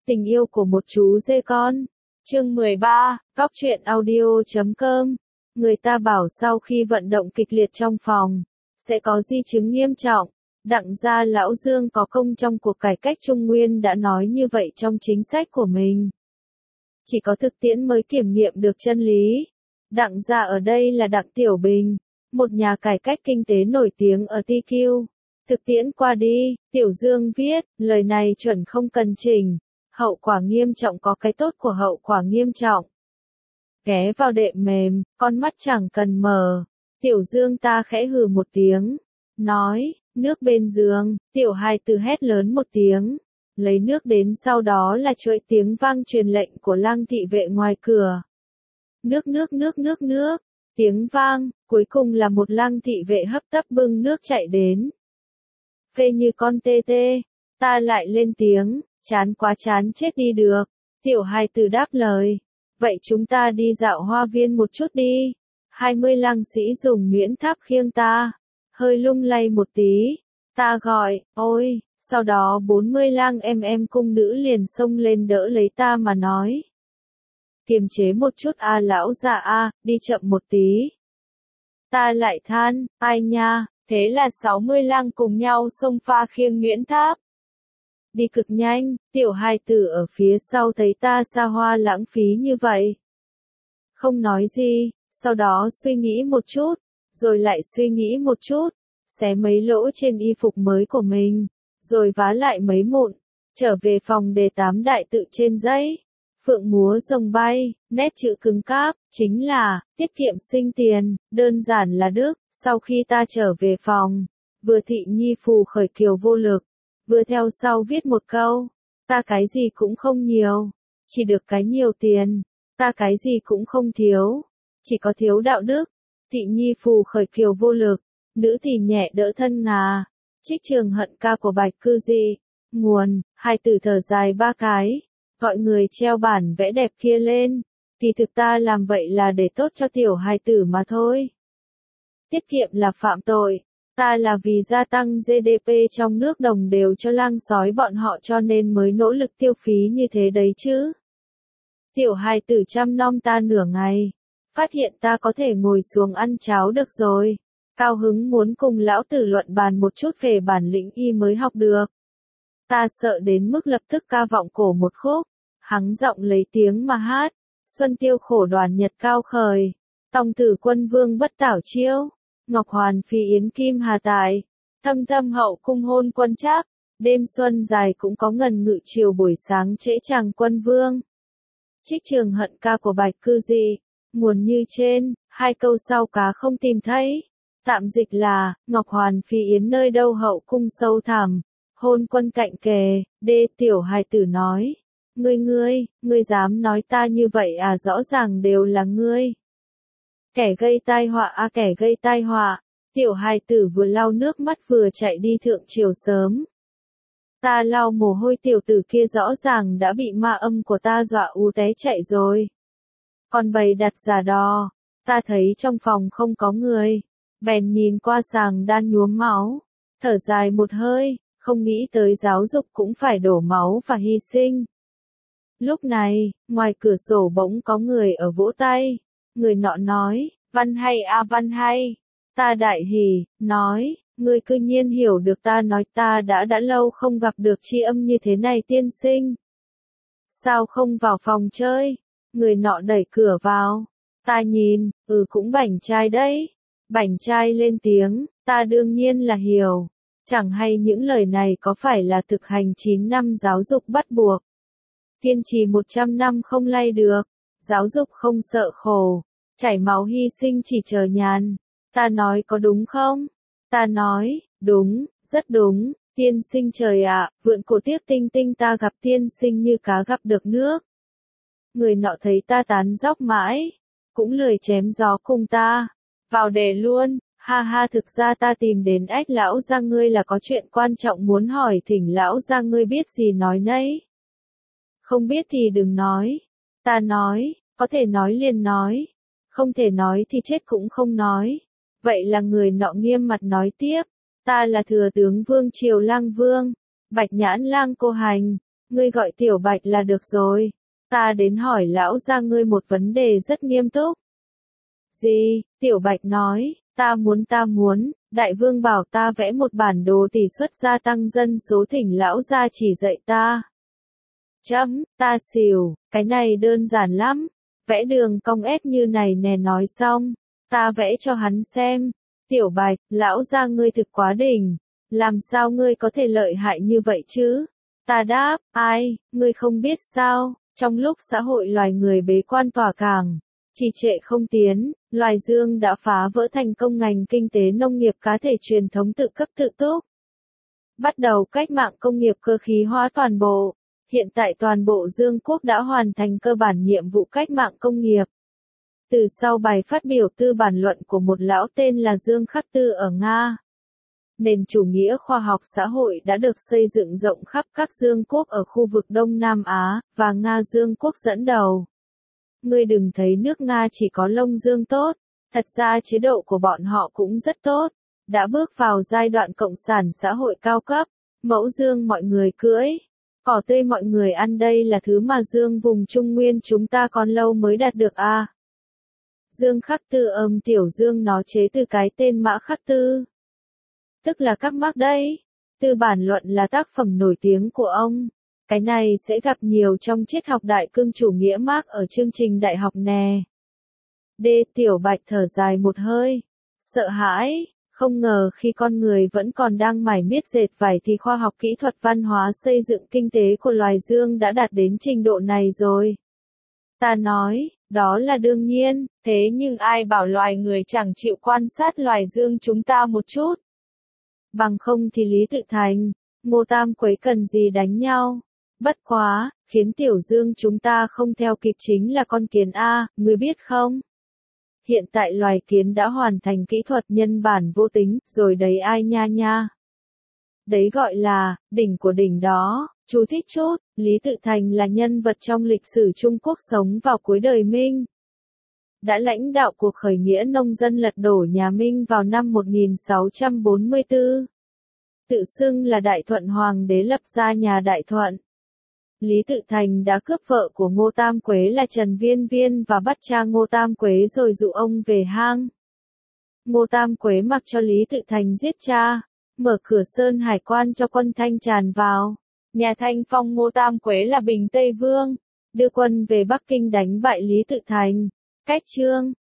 Tình yêu của một chú dê con. Chương 13, Góc truyện audio.com. Người ta bảo sau khi vận động kịch liệt trong phòng, sẽ có di chứng nghiêm trọng. Đặng gia lão Dương có công trong cuộc cải cách Trung Nguyên đã nói như vậy trong chính sách của mình. Chỉ có thực tiễn mới kiểm nghiệm được chân lý. Đặng gia ở đây là Đặng Tiểu Bình, một nhà cải cách kinh tế nổi tiếng ở TQ. Thực tiễn qua đi, Tiểu Dương viết, lời này chuẩn không cần chỉnh. Hậu quả nghiêm trọng có cái tốt của hậu quả nghiêm trọng. Ghé vào đệm mềm, con mắt chẳng cần mở. Tiểu Dương ta khẽ hừ một tiếng. Nói, nước bên giường, Tiểu Hài Tử hét lớn một tiếng. Lấy nước đến sau đó là chuỗi tiếng vang truyền lệnh của Lang thị vệ ngoài cửa. Nước nước nước nước nước. Tiếng vang, cuối cùng là một Lang thị vệ hấp tấp bưng nước chạy đến. Phê như con tê tê. Ta lại lên tiếng. Chán quá chán chết đi được. Tiểu Hài Tử đáp lời. Vậy chúng ta đi dạo hoa viên một chút đi. 20 lang sĩ dùng nhuyễn tháp khiêng ta. Hơi lung lay một tí. Ta gọi, ôi, sau đó 40 lang em cung nữ liền xông lên đỡ lấy ta mà nói. Kiềm chế một chút a lão già a, đi chậm một tí. Ta lại than, ai nha, thế là 60 lang cùng nhau xông pha khiêng nhuyễn tháp. Đi cực nhanh, Tiểu Hài Tử ở phía sau thấy ta xa hoa lãng phí như vậy. Không nói gì, sau đó suy nghĩ một chút, rồi lại suy nghĩ một chút, xé mấy lỗ trên y phục mới của mình, rồi vá lại mấy mụn, trở về phòng đề 8 đại tự trên giấy. Phượng múa rồng bay, nét chữ cứng cáp, chính là, tiết kiệm sinh tiền, đơn giản là đức. Sau khi ta trở về phòng, vừa thị nhi phù khởi kiều vô lực, vừa theo sau viết một câu, ta cái gì cũng không nhiều, chỉ được cái nhiều tiền, ta cái gì cũng không thiếu, chỉ có thiếu đạo đức. Thị nhi phù khởi kiều vô lực, nữ thì nhẹ đỡ thân ngà. Trích Trường Hận ca của Bạch Cư Dị. Nguồn, Hài Tử thở dài 3 cái, gọi người treo bản vẽ đẹp kia lên. Kỳ thực ta làm vậy là để tốt cho Tiểu Hài Tử mà thôi. Tiết kiệm là phạm tội. Ta là vì gia tăng GDP trong nước đồng đều cho lang sói bọn họ cho nên mới nỗ lực tiêu phí như thế đấy chứ. Tiểu Hài Tử chăm nom ta nửa ngày. Phát hiện ta có thể ngồi xuống ăn cháo được rồi. Cao hứng muốn cùng lão tử luận bàn một chút về bản lĩnh y mới học được. Ta sợ đến mức lập tức ca vọng cổ một khúc. Hắng giọng lấy tiếng mà hát. Xuân tiêu khổ đoàn nhật cao khởi. Tòng tử quân vương bất tảo chiêu. Ngọc hoàn phi yến kim hà tài. Thâm thâm hậu cung hôn quân trác. Đêm xuân dài cũng có ngần ngự chiều buổi sáng trễ chàng quân vương. Trích Trường Hận ca của Bạch Cư Dị. Nguồn như trên, 2 câu sau cá không tìm thấy. Tạm dịch là, Ngọc hoàn phi yến nơi đâu hậu cung sâu thẳm, hôn quân cạnh kề. Tiểu Hài Tử nói. Ngươi dám nói ta như vậy à, rõ ràng đều là ngươi. Kẻ gây tai họa à, kẻ gây tai họa. Tiểu Hài Tử vừa lau nước mắt vừa chạy đi thượng triều sớm. Ta lau mồ hôi, tiểu tử kia rõ ràng đã bị ma âm của ta dọa ú té chạy rồi. Còn bày đặt giả đò, ta thấy trong phòng không có người, bèn nhìn qua sàng đan nhuốm máu, thở dài một hơi, không nghĩ tới giáo dục cũng phải đổ máu và hy sinh. Lúc này, ngoài cửa sổ bỗng có người ở vỗ tay, người nọ nói, văn hay a văn hay. Ta đại hỉ, nói, ngươi cư nhiên hiểu được ta nói, ta đã lâu không gặp được tri âm như thế này tiên sinh. Sao không vào phòng chơi? Người nọ đẩy cửa vào. Ta nhìn, cũng bảnh trai đấy. Bảnh trai lên tiếng, ta đương nhiên là hiểu. Chẳng hay những lời này có phải là thực hành 9 năm giáo dục bắt buộc. Kiên trì 100 năm không lay được. Giáo dục không sợ khổ. Chảy máu hy sinh chỉ chờ nhàn. Ta nói có đúng không? Ta nói, đúng, rất đúng. Tiên sinh trời ạ, vượn cổ tiếc tinh tinh ta gặp tiên sinh như cá gặp được nước. Người nọ thấy ta tán dóc mãi, cũng lười chém gió cùng ta. Vào đề luôn, ha ha, thực ra ta tìm đến Ách lão gia ngươi là có chuyện quan trọng muốn hỏi, thỉnh lão gia ngươi biết gì nói nấy. Không biết thì đừng nói. Ta nói, có thể nói liền nói. Không thể nói thì chết cũng không nói. Vậy là người nọ nghiêm mặt nói tiếp. Ta là thừa tướng Vương Triều Lang Vương, Bạch Nhãn Lang Cô Hành. Ngươi gọi Tiểu Bạch là được rồi. Ta đến hỏi lão gia ngươi một vấn đề rất nghiêm túc. Gì? Tiểu Bạch nói, ta muốn, đại vương bảo ta vẽ một bản đồ tỷ suất gia tăng dân số thỉnh lão gia chỉ dạy ta. Ta xỉu, cái này đơn giản lắm, vẽ đường cong S như này nè nói xong, ta vẽ cho hắn xem. Tiểu Bạch, lão gia ngươi thực quá đỉnh, làm sao ngươi có thể lợi hại như vậy chứ? Ta đáp, ai, ngươi không biết sao, trong lúc xã hội loài người bế quan tỏa cảng, trì trệ không tiến, loài Dương đã phá vỡ thành công ngành kinh tế nông nghiệp cá thể truyền thống tự cấp tự túc. Bắt đầu cách mạng công nghiệp cơ khí hóa toàn bộ, hiện tại toàn bộ Dương quốc đã hoàn thành cơ bản nhiệm vụ cách mạng công nghiệp. Từ sau bài phát biểu tư bản luận của một lão tên là Dương Khắc Tư ở Nga, nền chủ nghĩa khoa học xã hội đã được xây dựng rộng khắp các Dương quốc ở khu vực Đông Nam Á, và Nga Dương quốc dẫn đầu. Ngươi đừng thấy nước Nga chỉ có lông dương tốt, thật ra chế độ của bọn họ cũng rất tốt, đã bước vào giai đoạn cộng sản xã hội cao cấp, mẫu dương mọi người cưỡi, cỏ tươi mọi người ăn đây là thứ mà dương vùng Trung Nguyên chúng ta còn lâu mới đạt được a. Dương Khắc Tư tiểu dương nó chế từ cái tên Mã Khắc Tư, tức là các Mác đấy. Tư bản luận là tác phẩm nổi tiếng của ông. Cái này sẽ gặp nhiều trong triết học đại cương chủ nghĩa Mác ở chương trình đại học nè. Tiểu Bạch thở dài một hơi. Sợ hãi, không ngờ khi con người vẫn còn đang mải miết dệt vải thì khoa học kỹ thuật văn hóa xây dựng kinh tế của loài Dương đã đạt đến trình độ này rồi. Ta nói, đó là đương nhiên, thế nhưng ai bảo loài người chẳng chịu quan sát loài Dương chúng ta một chút. Bằng không thì Lý Tự Thành, Ngô Tam Quế cần gì đánh nhau. Bất quá, khiến Tiểu Dương chúng ta không theo kịp chính là con kiến A, ngươi biết không? Hiện tại loài kiến đã hoàn thành kỹ thuật nhân bản vô tính, rồi đấy ai nha. Đấy gọi là, đỉnh của đỉnh đó. Chú thích chút, Lý Tự Thành là nhân vật trong lịch sử Trung Quốc sống vào cuối đời Minh. Đã lãnh đạo cuộc khởi nghĩa nông dân lật đổ nhà Minh vào năm 1644. Tự xưng là Đại Thuận Hoàng đế lập ra nhà Đại Thuận. Lý Tự Thành đã cướp vợ của Ngô Tam Quế là Trần Viên Viên và bắt cha Ngô Tam Quế rồi dụ ông về hang. Ngô Tam Quế mặc cho Lý Tự Thành giết cha, mở cửa sơn hải quan cho quân Thanh tràn vào. Nhà Thanh phong Ngô Tam Quế là Bình Tây Vương, đưa quân về Bắc Kinh đánh bại Lý Tự Thành. Cách chương